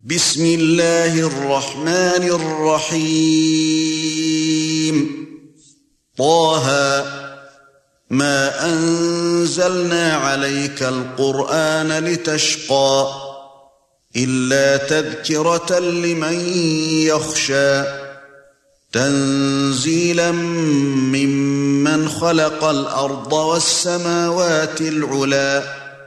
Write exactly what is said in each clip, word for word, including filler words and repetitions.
بسم الله الرحمن الرحيم طه ما أنزلنا عليك القرآن لتشقى إلا تذكرة لمن يخشى تنزيلا ممن خلق الأرض والسماوات العلى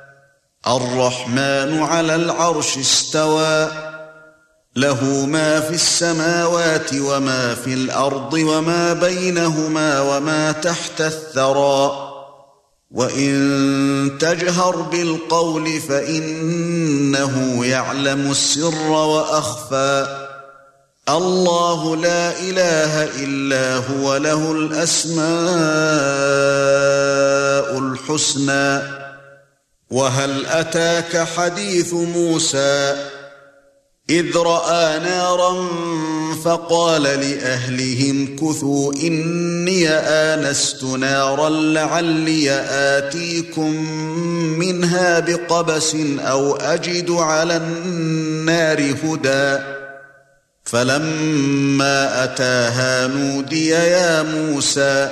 الرحمن على العرش استوى له ما في السماوات وما في الأرض وما بينهما وما تحت الثرى وإن تجهر بالقول فإنه يعلم السر وأخفى الله لا إله إلا هو له الأسماء الحسنى وهل أتاك حديث موسى إذ رأى نارا فقال لأهلهم كثوا إني آنست نارا لعلي آتيكم منها بقبس أو أجد على النار هدى فلما أتاها نودي يا موسى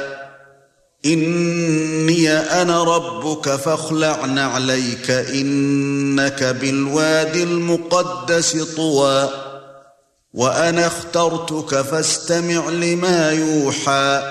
إني أنا ربك فاخلع نعليك إنك بالوادي المقدس طوى وأنا اخترتك فاستمع لما يوحى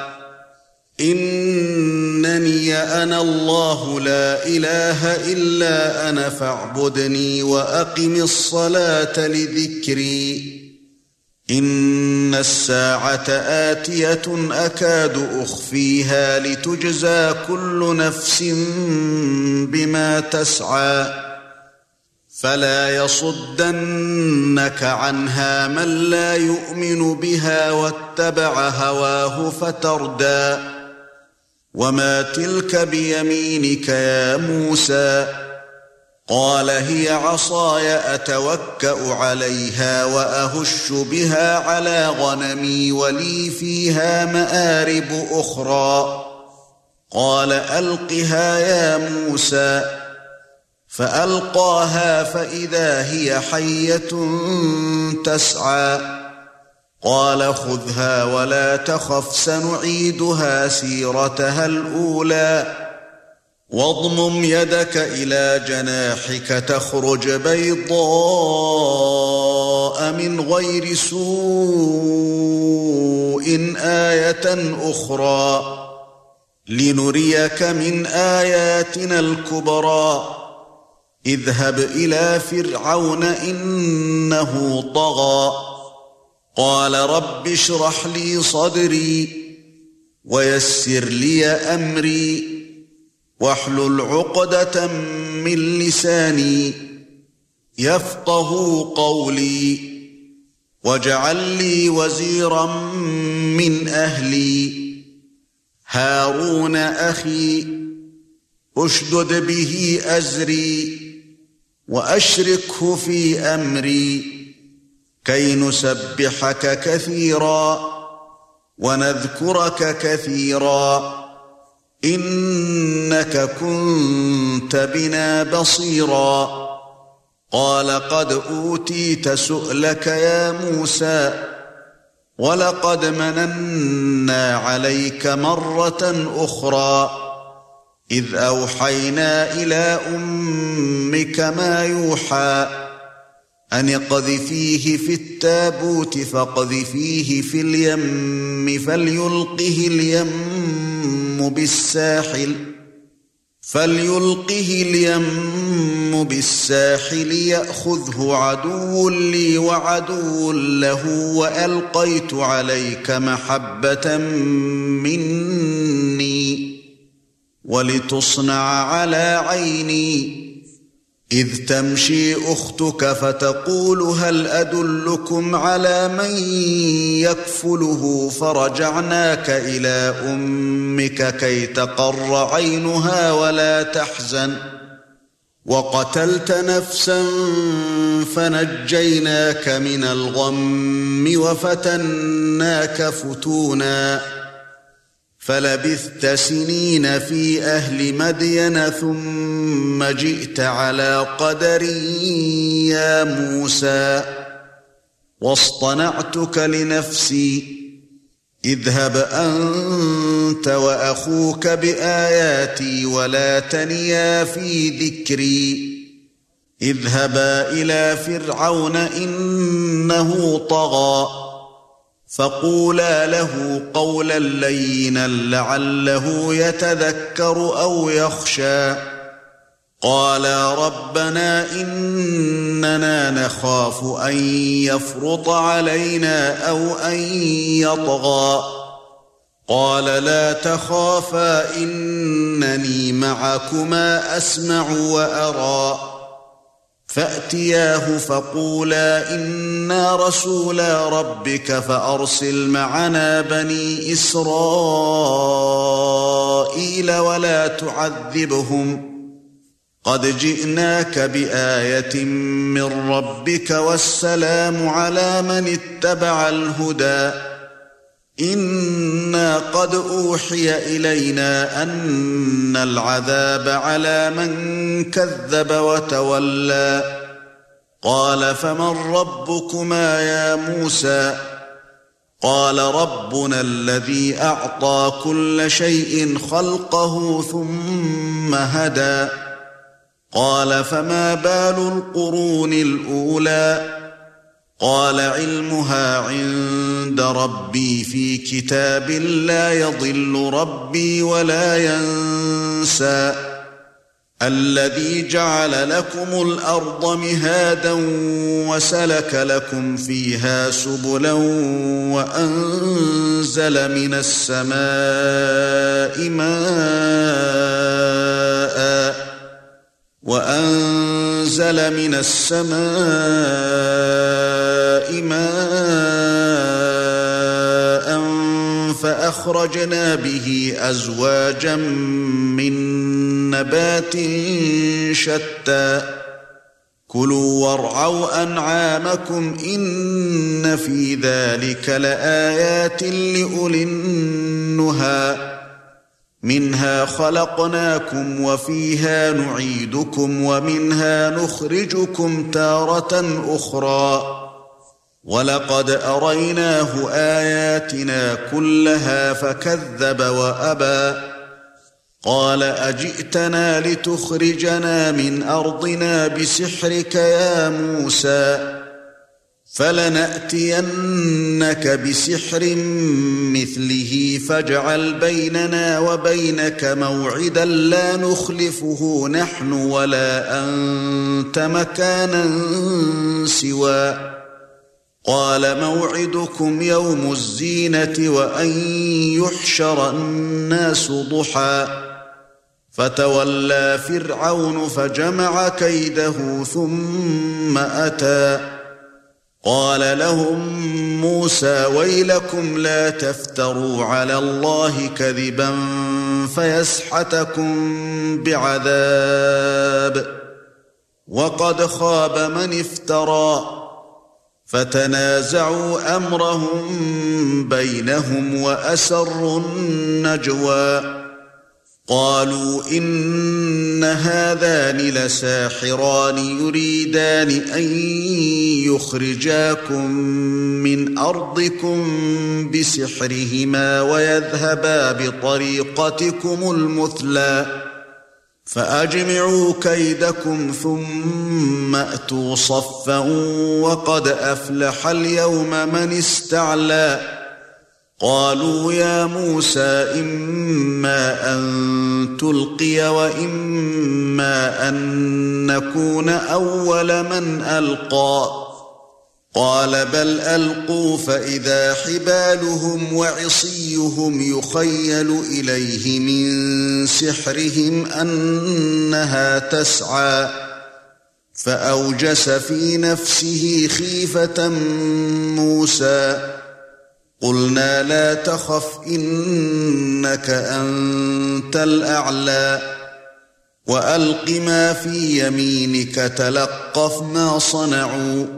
إنني أنا الله لا إله إلا أنا فاعبدني وأقم الصلاة لذكري إن الساعة آتية أكاد أخفيها لتجزى كل نفس بما تسعى فلا يصدنك عنها من لا يؤمن بها واتبع هواه فتردى وما تلك بيمينك يا موسى قال هي عصاي أتوكأ عليها وأهش بها على غنمي ولي فيها مآرب أخرى قال ألقها يا موسى فألقاها فإذا هي حية تسعى قال خذها ولا تخف سنعيدها سيرتها الأولى واضمم يدك إلى جناحك تخرج بيضاء من غير سوء آية أخرى لنريك من آياتنا الكبرى اذهب إلى فرعون إنه طغى قال رب اشرح لي صدري ويسر لي أمري واحلل عقدة من لساني يفقهوا قولي واجعل لي وزيرا من أهلي هارون أخي أشدد به أزري وأشركه في أمري كي نسبحك كثيرا ونذكرك كثيرا إنك كنت بنا بصيرا قال قد أوتيت سؤلك يا موسى ولقد مننا عليك مرة أخرى إذ أوحينا إلى أمك ما يوحى أن اقذفيه في التابوت فاقذفيه في اليم فليلقه اليم بالساحل فليلقه اليم بالساحل يأخذه عدو لي وعدو له وألقيت عليك محبة مني ولتصنع على عيني إذ تمشي أختك فتقول هل أدلكم على من يكفله فرجعناك إلى أمك كي تقر عينها ولا تحزن وقتلت نفسا فنجيناك من الغم وفتناك فتونا فلبثت سنين في أهل مدين ثم جئت على قدر يا موسى واصطنعتك لنفسي اذهب أنت وأخوك بآياتي ولا تنيا في ذكري اذهبا إلى فرعون إنه طغى فقولا له قولا لينا لعله يتذكر أو يخشى قالا ربنا إننا نخاف أن يفرط علينا أو أن يطغى قال لا تخافا إنني معكما أسمع وأرى فأتياه فقولا إنا رسولا ربك فأرسل معنا بني إسرائيل ولا تعذبهم قد جئناك بآية من ربك والسلام على من اتبع الهدى إنا قد أوحي إلينا أن العذاب على من كذب وتولى قال فمن ربكما يا موسى قال ربنا الذي أعطى كل شيء خلقه ثم هدى قال فما بال القرون الأولى قال علمها عند ربي في كتاب لا يضل ربي ولا ينسى الذي جعل لكم الأرض مهادا وسلك لكم فيها سبلا وأنزل من السماء ماء وأنزل من السماء ماء فأخرجنا به أزواجا من نبات شتى كلوا وارعوا أنعامكم إن في ذلك لآيات لأولي النهى منها خلقناكم وفيها نعيدكم ومنها نخرجكم تارة أخرى ولقد أريناه آياتنا كلها فكذب وأبى قال أجئتنا لتخرجنا من أرضنا بسحرك يا موسى فلنأتينك بسحر مثله فاجعل بيننا وبينك موعدا لا نخلفه نحن ولا أنت مكانا سوى قال موعدكم يوم الزينة وأن يحشر الناس ضحى فتولى فرعون فجمع كيده ثم أتى قال لهم موسى ويلكم لا تفتروا على الله كذبا فيسحتكم بعذاب وقد خاب من افترى فتنازعوا أمرهم بينهم وأسروا النجوى قالوا إن هذان لساحران يريدان أن يخرجاكم من أرضكم بسحرهما ويذهبا بطريقتكم المثلى فأجمعوا كيدكم ثم أتوا صفا وقد أفلح اليوم من استعلى قالوا يا موسى إما أن تلقي وإما أن نكون أول من ألقى قال بل ألقوا فإذا حبالهم وعصيهم يخيل إليه من سحرهم أنها تسعى فأوجس في نفسه خيفة موسى قلنا لا تخف إنك أنت الأعلى وألق ما في يمينك تلقف ما صنعوا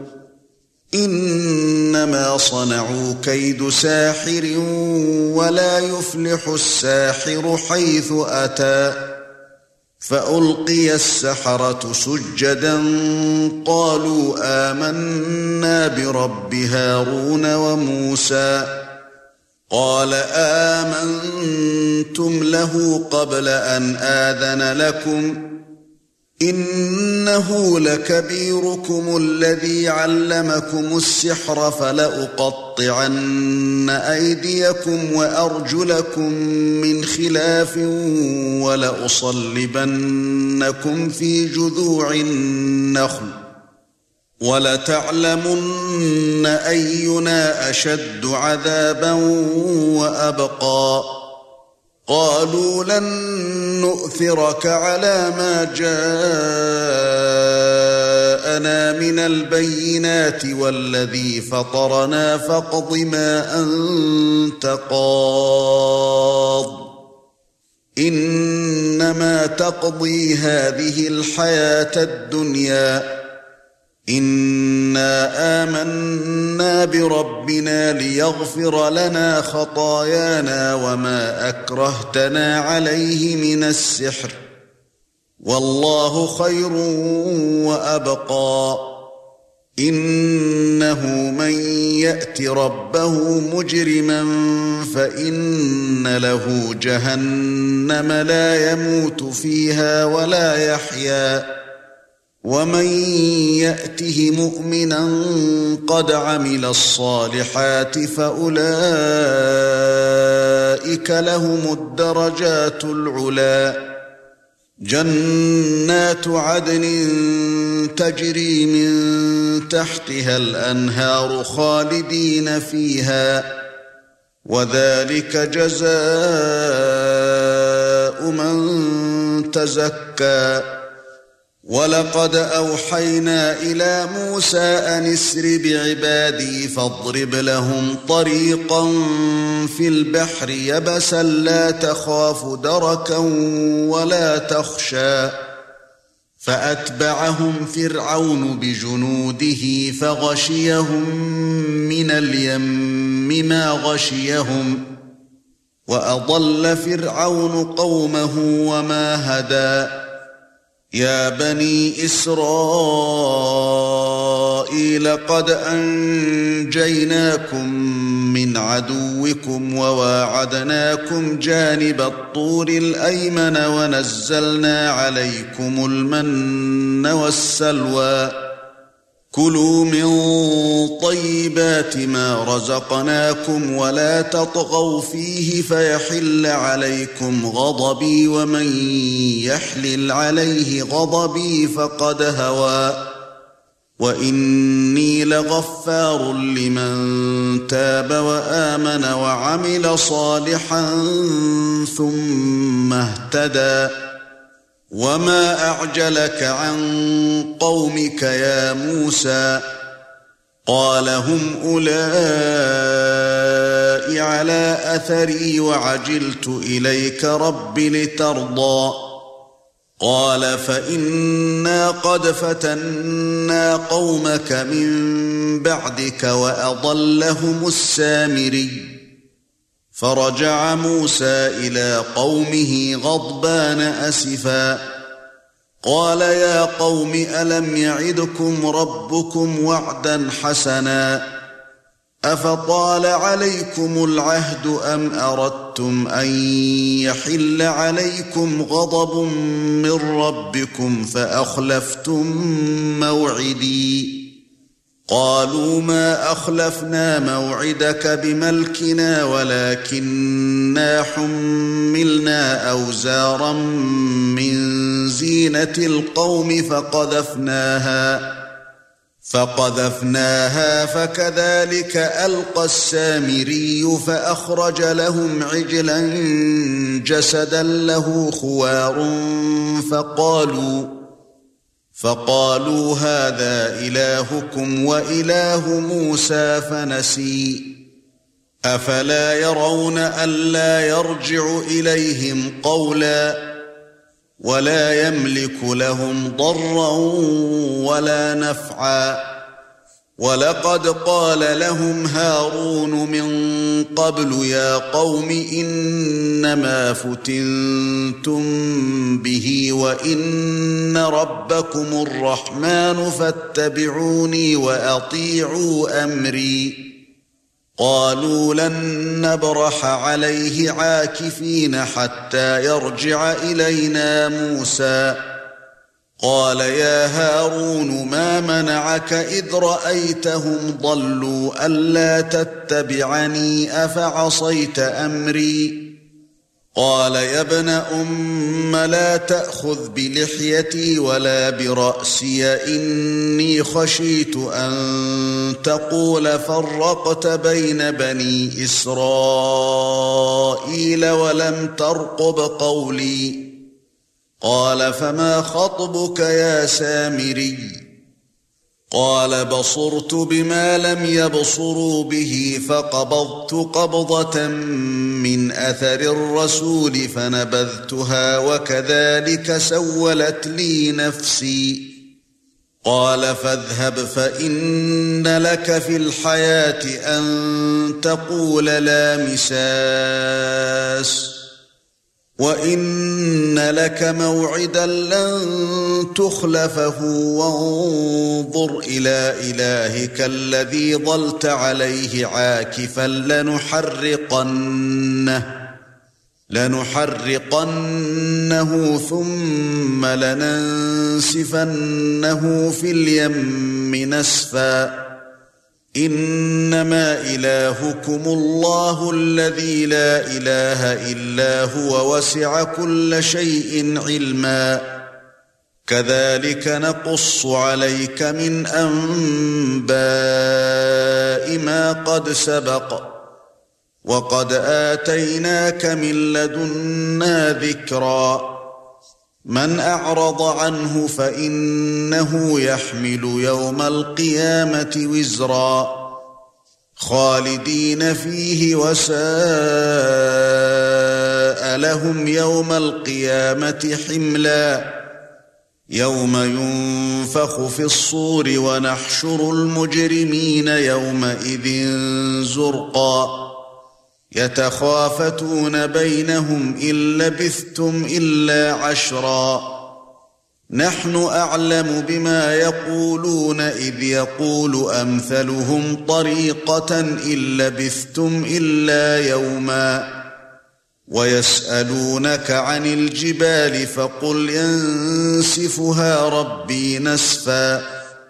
إنما صنعوا كيد ساحر ولا يفلح الساحر حيث أتى فألقي السحرة سجدا قالوا آمنا برب هارون وموسى قال آمنتم له قبل أن آذن لكم إنه لكبيركم الذي علمكم السحر فلأقطعن أيديكم وأرجلكم من خلاف ولأصلبنكم في جذوع النخل ولتعلمن أينا أشد عذابا وأبقى قالوا لن نؤثرك على ما جاءنا من البينات والذي فطرنا فاقض ما أنت قاض إنما تقضي هذه الحياة الدنيا إنا آمنا بربنا ليغفر لنا خطايانا وما أكرهتنا عليه من السحر والله خير وأبقى إنه من يأت ربه مجرما فإن له جهنم لا يموت فيها ولا يحيا ومن يأته مؤمنا قد عمل الصالحات فأولئك لهم الدرجات العلى جنات عدن تجري من تحتها الأنهار خالدين فيها وذلك جزاء من تزكى وَلَقَدْ أَوْحَيْنَا إِلَى مُوسَى أَنِ اسْرِ بِعِبَادِي فاضرب لهم طريقا في البحر يبسا لا تخاف دركا ولا تخشى فأتبعهم فرعون بجنوده فغشيهم من اليم ما غشيهم وأضل فرعون قومه وما هدى يا بني إسرائيل قد أنجيناكم من عدوكم وواعدناكم جانب الطور الأيمن ونزلنا عليكم المن والسلوى كلوا من طيبات ما رزقناكم ولا تطغوا فيه فيحل عليكم غضبي ومن يحلل عليه غضبي فقد هوى وإني لغفار لمن تاب وآمن وعمل صالحا ثم اهتدى وما أعجلك عن قومك يا موسى قال هم أولئك على أثري وعجلت إليك رب لترضى قال فإنا قد فتنا قومك من بعدك وأضلهم السامري فرجع موسى إلى قومه غضبان أسفا قال يا قوم ألم يعدكم ربكم وعدا حسنا أفطال عليكم العهد أم أردتم أن يحل عليكم غضب من ربكم فأخلفتم موعدي قالوا ما أخلفنا موعدك بملكنا ولكننا حملنا أوزارا من زينة القوم فقذفناها فقذفناها فكذلك ألقى السامري فأخرج لهم عجلا جسدا له خوار فقالوا فقالوا هذا إلهكم وإله موسى فنسي أفلا يرون ألا يرجع إليهم قولا ولا يملك لهم ضرا ولا نفعا وَلَقَدْ قَالَ لَهُمْ هَارُونُ مِنْ قَبْلُ يَا قَوْمِ إِنَّمَا فُتِنْتُمْ بِهِ وَإِنَّ رَبَّكُمُ الرَّحْمَنُ فَاتَّبِعُونِي وَأَطِيعُوا أَمْرِي قَالُوا لَن نَّبْرَحَ عَلَيْهِ عَاكِفِينَ حَتَّى يَرْجِعَ إِلَيْنَا مُوسَى قَالَ يَا هَارُونُ مَا مَنَعَكَ إِذْ رَأَيْتَهُمْ ضَلُّوا أَلَّا تَتَّبِعَنِي أَفَعَصَيْتَ أَمْرِي قَالَ يَا ابْنَ أُمَّ لَا تَأْخُذْ بِلِحْيَتِي وَلَا بِرَأْسِي إِنِّي خَشِيتُ أَن تَقُولَ فَرَّقْتَ بَيْنَ بَنِي إِسْرَائِيلَ وَلَمْ تَرْقُبْ قَوْلِي قَالَ فَمَا خَطْبُكَ يَا سَامِرِيُّ قَالَ بَصُرْتُ بِمَا لَمْ يَبْصُرُوا بِهِ فَقَبَضْتُ قَبْضَةً مِنْ أَثَرِ الرَّسُولِ فَنَبَذْتُهَا وَكَذَلِكَ سَوَّلَتْ لِي نَفْسِي قَالَ فَاذْهَبْ فَإِنَّ لَكَ فِي الْحَيَاةِ أَن تَقُولَ لَا مِسَاسَ وَإِنَّ لَكَ مَوْعِدًا لَّن تُخْلَفَهُ وَانظُرْ إِلَى إِلَٰهِكَ الَّذِي ظَلْتَ عَلَيْهِ عَاكِفًا لَّنُحَرِّقَنَّهُ لَنُحَرِّقَنَّهُ ثُمَّ لَنَنسِفَنَّهُ فِي الْيَمِّ نَسْفًا إِنَّمَا إِلَٰهُكُمُ اللَّهُ الَّذِي لَا إِلَٰهَ إِلَّا هُوَ وَسِعَ كُلَّ شَيْءٍ عِلْمًا كَذَلِكَ نَقُصُّ عَلَيْكَ مِنْ أَنْبَاءِ مَا قَدْ سَبَقَ وَقَدْ آتَيْنَاكَ مِنْ لَدُنَّا ذِكْرًا مَنْ أَعْرَضَ عَنْهُ فَإِنَّهُ يَحْمِلُ يَوْمَ الْقِيَامَةِ وِزْرًا خَالِدِينَ فِيهِ وَسَاءَ لَهُمْ يَوْمَ الْقِيَامَةِ حِمْلًا يَوْمَ يُنفَخُ فِي الصُّورِ وَنَحْشُرُ الْمُجْرِمِينَ يَوْمَئِذٍ زُرْقًا يَتَخَافَتُونَ بَيْنَهُمْ إِن لَّبِثْتُمْ إِلَّا عَشْرًا نَحْنُ أَعْلَمُ بِمَا يَقُولُونَ إِذْ يَقُولُ أَمْثَلُهُمْ طَرِيقَةً إِن لَّبِثْتُمْ إِلَّا يَوْمًا وَيَسْأَلُونَكَ عَنِ الْجِبَالِ فَقُلْ يَنسِفُهَا رَبِّي نَسْفًا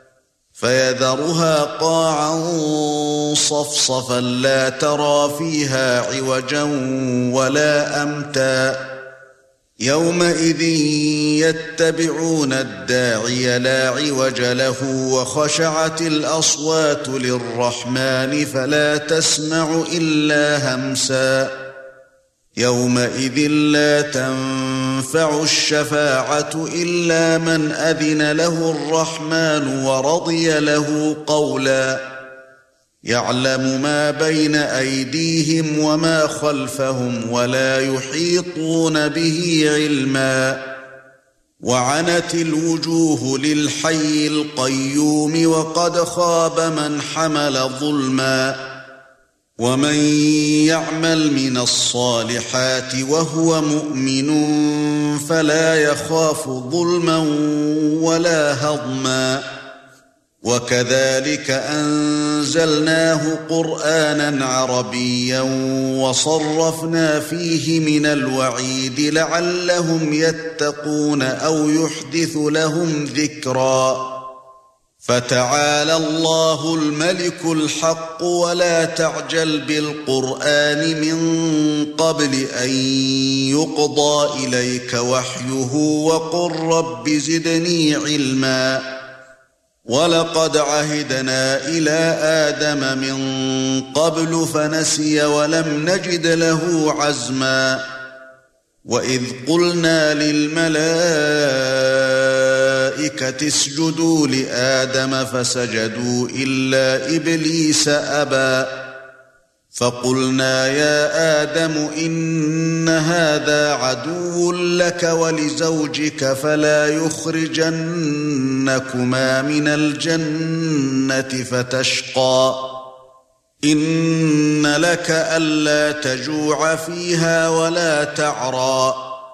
فَيَذَرُهَا قَاعًا صَفْصَفًا لَّا تَرَىٰ فِيهَا عِوَجًا وَلَا أَمْتًا يَوْمَئِذٍ يَتَّبِعُونَ الدَّاعِيَ لَا عِوَجَ لَهُ وَخَشَعَتِ الْأَصْوَاتُ لِلرَّحْمَنِ فَلَا تَسْمَعُ إِلَّا هَمْسًا يَوْمَئِذٍ لَّا تَنفَعُ الشَّفَاعَةُ إِلَّا مَنْ أَذِنَ لَهُ الرَّحْمَنُ وَرَضِيَ لَهُ قَوْلًا يَعْلَمُ مَا بَيْنَ أَيْدِيهِمْ وَمَا خَلْفَهُمْ وَلَا يُحِيطُونَ بِهِ عِلْمًا وَعَنَتِ الْوُجُوهُ لِلْحَيِّ الْقَيُّومِ وَقَدْ خَابَ مَنْ حَمَلَ ظُلْمًا وَمَن يَعْمَلْ مِنَ الصَّالِحَاتِ وَهُوَ مُؤْمِنٌ فَلَا يَخَافُ ظُلْمًا وَلَا هَضْمًا وَكَذَلِكَ أَنزَلْنَاهُ قُرْآنًا عَرَبِيًّا وَصَرَّفْنَا فِيهِ مِنَ الْوَعِيدِ لَعَلَّهُمْ يَتَّقُونَ أَوْ يُحْدِثُ لَهُمْ ذِكْرًا فَتَعَالَى اللَّهُ الْمَلِكُ الْحَقُّ وَلَا تَعْجَلْ بِالْقُرْآنِ مِنْ قَبْلِ أَنْ يُقْضَى إِلَيْكَ وَحْيُهُ وَقُلْ رَبِّ زِدْنِي عِلْمًا وَلَقَدْ عَهِدْنَا إِلَى آدَمَ مِنْ قَبْلُ فَنَسِيَ وَلَمْ نَجِدْ لَهُ عَزْمًا وَإِذْ قُلْنَا لِلْمَلَائِكَةِ اسْجُدُوا لِآدَمَ فَسَجَدُوا إِلَّا إِبْلِيسَ أَبَى فقلنا يا آدم إن هذا عدو لك ولزوجك فلا يخرجنكما من الجنة فتشقى إن لك ألا تجوع فيها ولا تعرى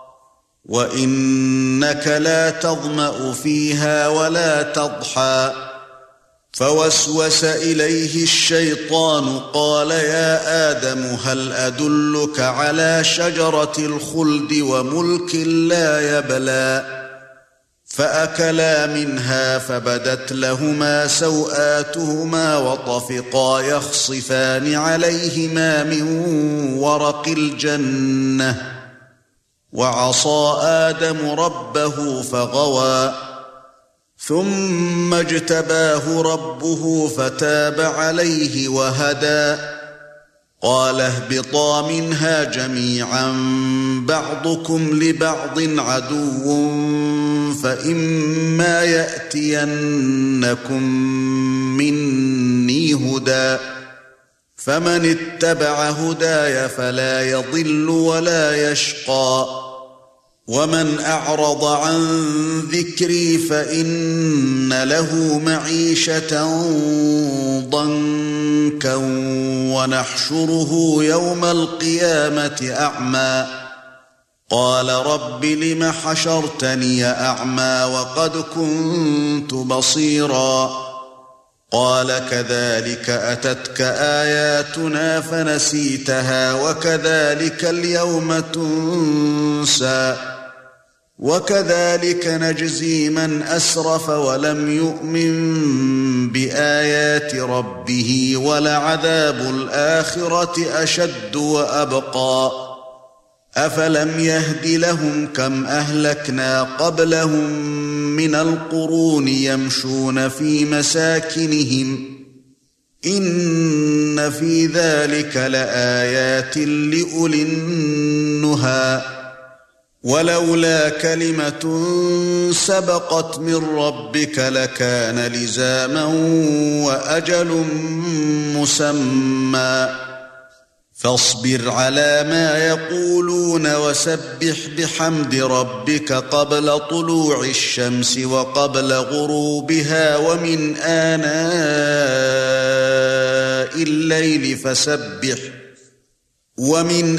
وإنك لا تظمأ فيها ولا تضحى فوسوس إليه الشيطان قال يا آدم هل أدلك على شجرة الخلد وملك لا يبلى فأكلا منها فبدت لهما سوآتهما وطفقا يخصفان عليهما من ورق الجنة وعصى آدم ربه فغوى ثم اجتباه ربه فتاب عليه وهدى قال اهبطا منها جميعا بعضكم لبعض عدو فإما يأتينكم مني هدى فمن اتبع هداي فلا يضل ولا يشقى ومن أعرض عن ذكري فإن له معيشة ضنكا ونحشره يوم القيامة أعمى قال رب لم حشرتني أعمى وقد كنت بصيرا قال كذلك أتتك آياتنا فنسيتها وكذلك اليوم تنسى وكذلك نجزي من أسرف ولم يؤمن بآيات ربه ولعذاب الآخرة أشد وأبقى أفلم يهد لهم كم أهلكنا قبلهم من القرون يمشون في مساكنهم إن في ذلك لآيات لأولي النهى ولولا كلمة سبقت من ربك لكان لزاما وأجل مسمى فاصبر على ما يقولون وسبح بحمد ربك قبل طلوع الشمس وقبل غروبها ومن آناء الليل فسبح ومن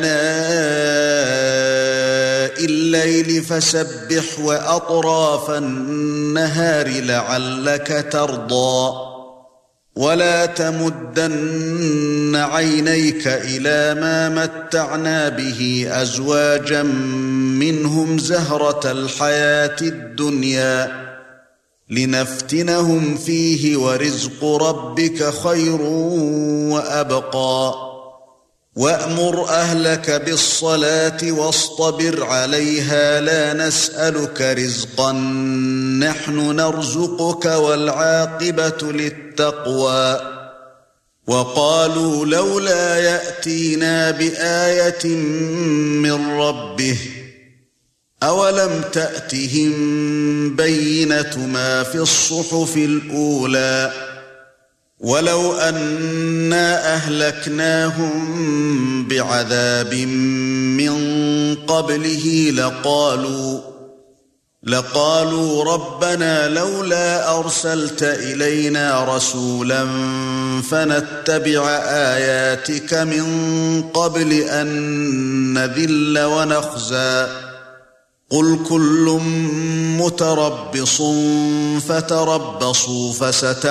آناء الليل فسبح وأطراف النهار لعلك ترضى ولا تمدن عينيك إلى ما متعنا به أزواجا منهم زهرة الحياة الدنيا لنفتنهم فيه ورزق ربك خير وأبقى وأمر أهلك بالصلاة واصطبر عليها لا نسألك رزقا نحن نرزقك والعاقبة للتقوى وقالوا لولا يأتينا بآية من ربه أولم تأتهم بينة ما في الصحف الأولى ولو أنا أهلكناهم بعذاب من قبله لقالوا لقالوا ربنا لولا أرسلت إلينا رسولا فنتبع آياتك من قبل أن نذل ونخزى قل كل متربص فتربصوا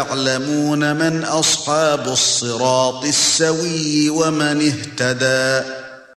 فستعلمون من أصحاب الصراط السوي ومن اهتدى